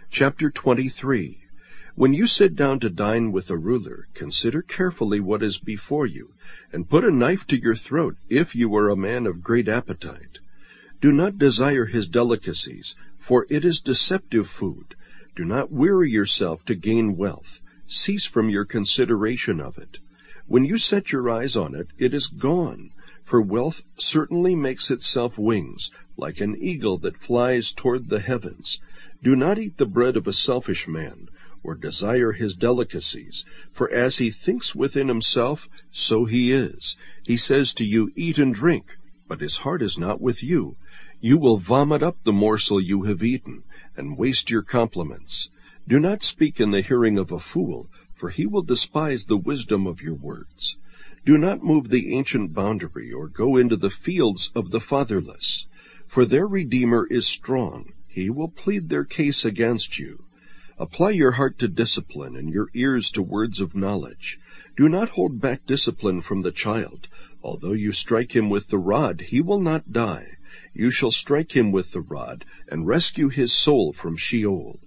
Chapter 23. When you sit down to dine with a ruler, consider carefully what is before you, and put a knife to your throat if you are a man of great appetite. Do not desire his delicacies, for it is deceptive food. Do not weary yourself to gain wealth. Cease from your consideration of it. When you set your eyes on it, it is gone. For wealth certainly makes itself wings, like an eagle that flies toward the heavens. Do not eat the bread of a selfish man, or desire his delicacies, for as he thinks within himself, so he is. He says to you, "Eat and drink," but his heart is not with you. You will vomit up the morsel you have eaten, and waste your compliments. Do not speak in the hearing of a fool, for he will despise the wisdom of your words. Do not move the ancient boundary, or go into the fields of the fatherless. For their Redeemer is strong. He will plead their case against you. Apply your heart to discipline, and your ears to words of knowledge. Do not hold back discipline from the child. Although you strike him with the rod, he will not die. You shall strike him with the rod, and rescue his soul from Sheol.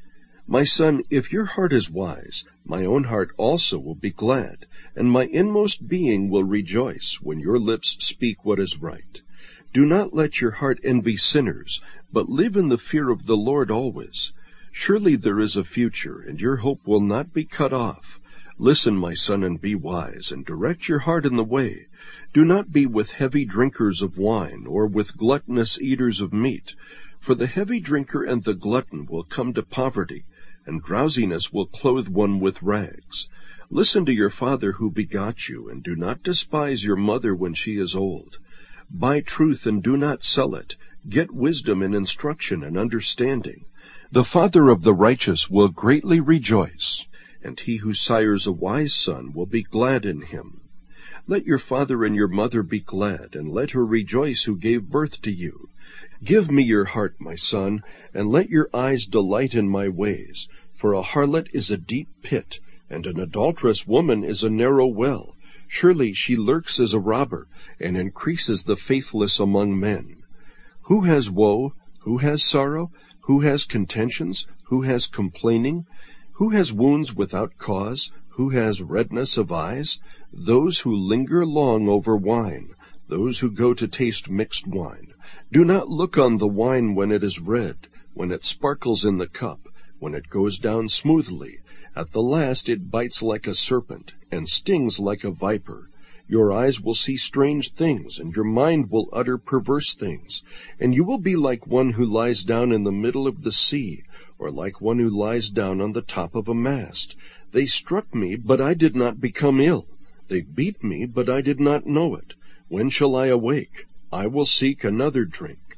My son, if your heart is wise, my own heart also will be glad, and my inmost being will rejoice when your lips speak what is right. Do not let your heart envy sinners, but live in the fear of the Lord always. Surely there is a future, and your hope will not be cut off. Listen, my son, and be wise, and direct your heart in the way. Do not be with heavy drinkers of wine, or with gluttonous eaters of meat, for the heavy drinker and the glutton will come to poverty, and drowsiness will clothe one with rags. Listen to your father who begot you, and do not despise your mother when she is old. Buy truth and do not sell it. Get wisdom and instruction and understanding. The father of the righteous will greatly rejoice, and he who sires a wise son will be glad in him. Let your father and your mother be glad, and let her rejoice who gave birth to you. Give me your heart, my son, and let your eyes delight in my ways. For a harlot is a deep pit, and an adulterous woman is a narrow well. Surely she lurks as a robber, and increases the faithless among men. Who has woe? Who has sorrow? Who has contentions? Who has complaining? Who has wounds without cause? Who has redness of eyes? Those who linger long over wine, those who go to taste mixed wine. Do not look on the wine when it is red, when it sparkles in the cup, when it goes down smoothly. At the last it bites like a serpent, and stings like a viper. Your eyes will see strange things, and your mind will utter perverse things. And you will be like one who lies down in the middle of the sea, or like one who lies down on the top of a mast. They struck me, but I did not become ill. They beat me, but I did not know it. When shall I awake? I will seek another drink.